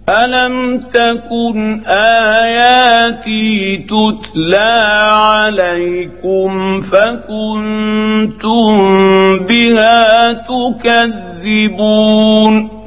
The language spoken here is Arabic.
ألم تكن آياتي تتلى عليكم فكنتم بها تكذبون